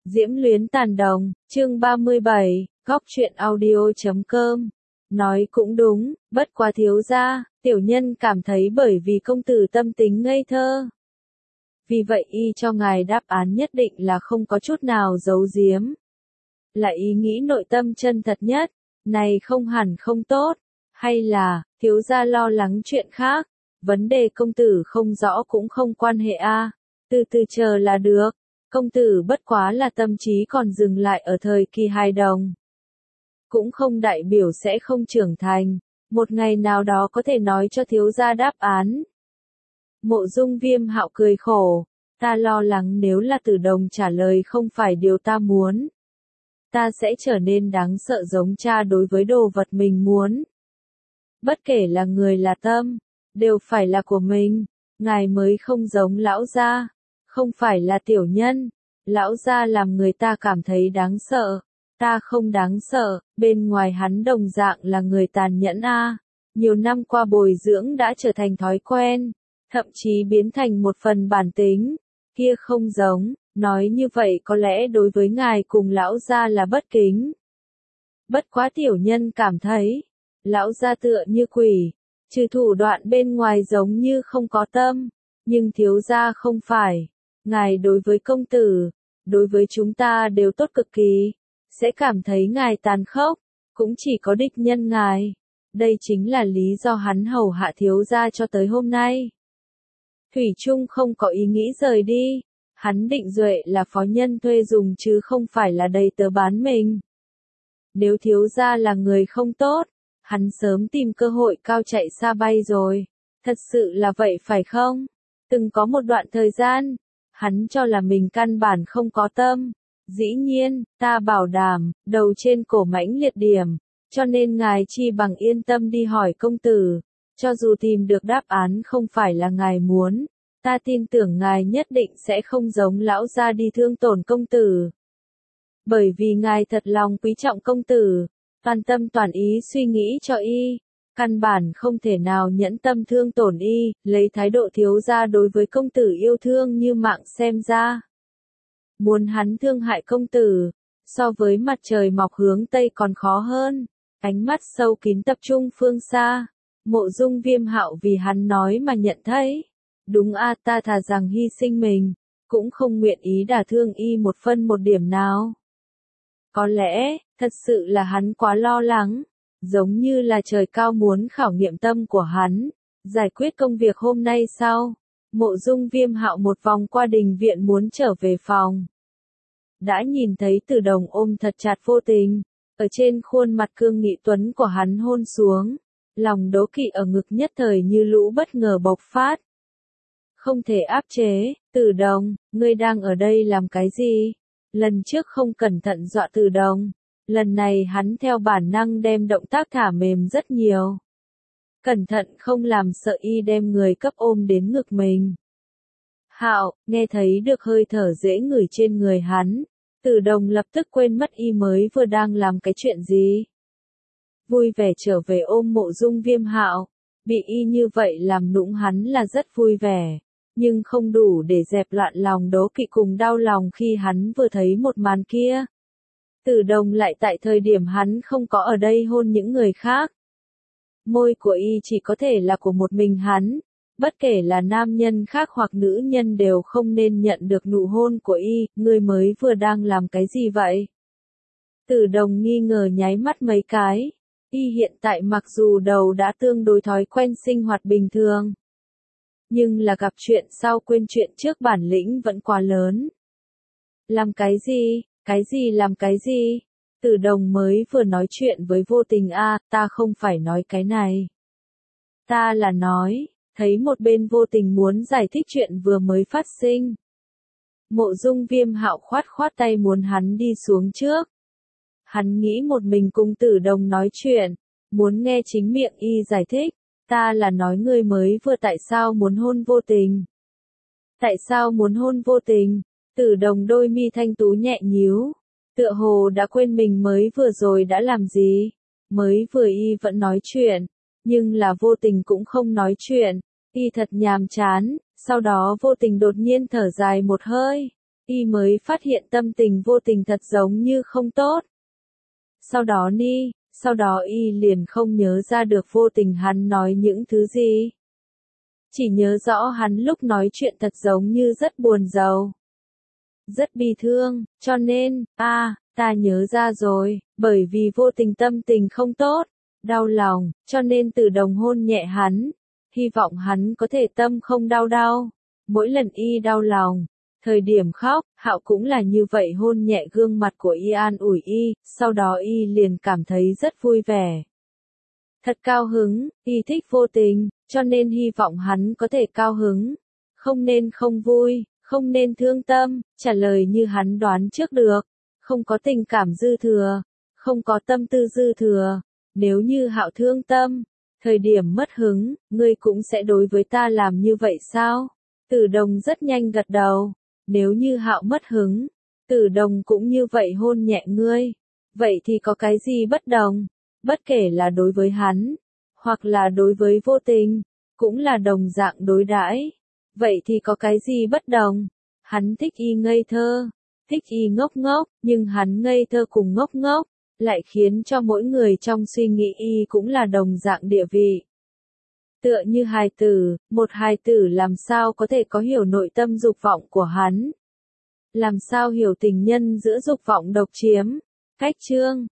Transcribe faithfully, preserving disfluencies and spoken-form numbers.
Diễm luyến tàn đồng, chương ba mươi bảy, góc truyện audio chấm com. Nói cũng đúng, bất quá thiếu gia, tiểu nhân cảm thấy bởi vì công tử tâm tính ngây thơ. Vì vậy y cho ngài đáp án nhất định là không có chút nào giấu giếm. Là ý nghĩ nội tâm chân thật nhất, này không hẳn không tốt, hay là, thiếu gia lo lắng chuyện khác, vấn đề công tử không rõ cũng không quan hệ a, từ từ chờ là được. Công tử bất quá là tâm trí còn dừng lại ở thời kỳ hài đồng. Cũng không đại biểu sẽ không trưởng thành, một ngày nào đó có thể nói cho thiếu gia đáp án. Mộ Dung Viêm Hạo cười khổ, ta lo lắng nếu là Tử Đồng trả lời không phải điều ta muốn. Ta sẽ trở nên đáng sợ giống cha đối với đồ vật mình muốn. Bất kể là người là tâm, đều phải là của mình, ngài mới không giống lão gia. Không phải là tiểu nhân, lão gia làm người ta cảm thấy đáng sợ, ta không đáng sợ, bên ngoài hắn đồng dạng là người tàn nhẫn a. Nhiều năm qua bồi dưỡng đã trở thành thói quen, thậm chí biến thành một phần bản tính, kia không giống, nói như vậy có lẽ đối với ngài cùng lão gia là bất kính. Bất quá tiểu nhân cảm thấy, lão gia tựa như quỷ, trừ thủ đoạn bên ngoài giống như không có tâm, nhưng thiếu gia không phải. Ngài đối với công tử, đối với chúng ta đều tốt cực kỳ, sẽ cảm thấy ngài tàn khốc, cũng chỉ có địch nhân ngài. Đây chính là lý do hắn hầu hạ thiếu gia cho tới hôm nay. Thủy Trung không có ý nghĩ rời đi, hắn định duệ là phó nhân thuê dùng chứ không phải là đầy tớ bán mình. Nếu thiếu gia là người không tốt, hắn sớm tìm cơ hội cao chạy xa bay rồi, thật sự là vậy phải không? Từng có một đoạn thời gian, hắn cho là mình căn bản không có tâm. Dĩ nhiên, ta bảo đảm, đầu trên cổ mãnh liệt điểm, cho nên ngài chi bằng yên tâm đi hỏi công tử. Cho dù tìm được đáp án không phải là ngài muốn, ta tin tưởng ngài nhất định sẽ không giống lão gia đi thương tổn công tử. Bởi vì ngài thật lòng quý trọng công tử, toàn tâm toàn ý suy nghĩ cho y. Căn bản không thể nào nhẫn tâm thương tổn y, lấy thái độ thiếu gia đối với công tử yêu thương như mạng xem ra. Muốn hắn thương hại công tử, so với mặt trời mọc hướng Tây còn khó hơn. Ánh mắt sâu kín tập trung phương xa, Mộ Dung Viêm Hạo vì hắn nói mà nhận thấy. Đúng a, ta thà rằng hy sinh mình, cũng không nguyện ý đả thương y một phân một điểm nào. Có lẽ, thật sự là hắn quá lo lắng. Giống như là trời cao muốn khảo nghiệm tâm của hắn, giải quyết công việc hôm nay sau. Mộ Dung Viêm Hạo một vòng qua đình viện muốn trở về phòng. Đã nhìn thấy Tử Đồng ôm thật chặt Vô Tình, ở trên khuôn mặt cương nghị tuấn của hắn hôn xuống, lòng đố kỵ ở ngực nhất thời như lũ bất ngờ bộc phát. Không thể áp chế, Tử Đồng, ngươi đang ở đây làm cái gì? Lần trước không cẩn thận dọa Tử Đồng. Lần này hắn theo bản năng đem động tác thả mềm rất nhiều. Cẩn thận không làm sợ y đem người cấp ôm đến ngực mình. Hạo, nghe thấy được hơi thở dễ ngửi trên người hắn, Tử Đồng lập tức quên mất y mới vừa đang làm cái chuyện gì. Vui vẻ trở về ôm Mộ Dung Viêm Hạo, bị y như vậy làm nũng hắn là rất vui vẻ, nhưng không đủ để dẹp loạn lòng đố kỵ cùng đau lòng khi hắn vừa thấy một màn kia. Tử Đồng lại tại thời điểm hắn không có ở đây hôn những người khác. Môi của y chỉ có thể là của một mình hắn, bất kể là nam nhân khác hoặc nữ nhân đều không nên nhận được nụ hôn của y, ngươi mới vừa đang làm cái gì vậy? Tử Đồng nghi ngờ nháy mắt mấy cái, y hiện tại mặc dù đầu đã tương đối thói quen sinh hoạt bình thường, nhưng là gặp chuyện sau quên chuyện trước bản lĩnh vẫn quá lớn. Làm cái gì? Cái gì làm cái gì? Tử Đồng mới vừa nói chuyện với Vô Tình a, ta không phải nói cái này. Ta là nói, thấy một bên Vô Tình muốn giải thích chuyện vừa mới phát sinh. Mộ Dung Viêm Hạo khoát khoát tay muốn hắn đi xuống trước. Hắn nghĩ một mình cùng Tử Đồng nói chuyện, muốn nghe chính miệng y giải thích. Ta là nói ngươi mới vừa tại sao muốn hôn Vô Tình? Tại sao muốn hôn Vô Tình? Tử Đồng đôi mi thanh tú nhẹ nhíu, tựa hồ đã quên mình mới vừa rồi đã làm gì. Mới vừa y vẫn nói chuyện, nhưng là Vô Tình cũng không nói chuyện, y thật nhàm chán. Sau đó Vô Tình đột nhiên thở dài một hơi, y mới phát hiện tâm tình vô tình thật giống như không tốt. Sau đó ni, sau đó y liền không nhớ ra được vô tình hắn nói những thứ gì. Chỉ nhớ rõ hắn lúc nói chuyện thật giống như rất buồn rầu. Rất bi thương, cho nên, a à, ta nhớ ra rồi, bởi vì vô tình tâm tình không tốt, đau lòng, cho nên Tử Đồng hôn nhẹ hắn, hy vọng hắn có thể tâm không đau đau. Mỗi lần y đau lòng, thời điểm khóc, Hạo cũng là như vậy hôn nhẹ gương mặt của y an ủi y, sau đó y liền cảm thấy rất vui vẻ. Thật cao hứng, y thích vô tình, cho nên hy vọng hắn có thể cao hứng, không nên không vui, không nên thương tâm, trả lời như hắn đoán trước được, không có tình cảm dư thừa, không có tâm tư dư thừa, nếu như Hạo thương tâm, thời điểm mất hứng, ngươi cũng sẽ đối với ta làm như vậy sao? Tử Đồng rất nhanh gật đầu, nếu như Hạo mất hứng, Tử Đồng cũng như vậy hôn nhẹ ngươi, vậy thì có cái gì bất đồng? Bất kể là đối với hắn, hoặc là đối với vô tình, cũng là đồng dạng đối đãi. Vậy thì có cái gì bất đồng? Hắn thích y ngây thơ, thích y ngốc ngốc, nhưng hắn ngây thơ cùng ngốc ngốc, lại khiến cho mỗi người trong suy nghĩ y cũng là đồng dạng địa vị. Tựa như hài tử, một hài tử làm sao có thể có hiểu nội tâm dục vọng của hắn? Làm sao hiểu tình nhân giữa dục vọng độc chiếm? Cách chương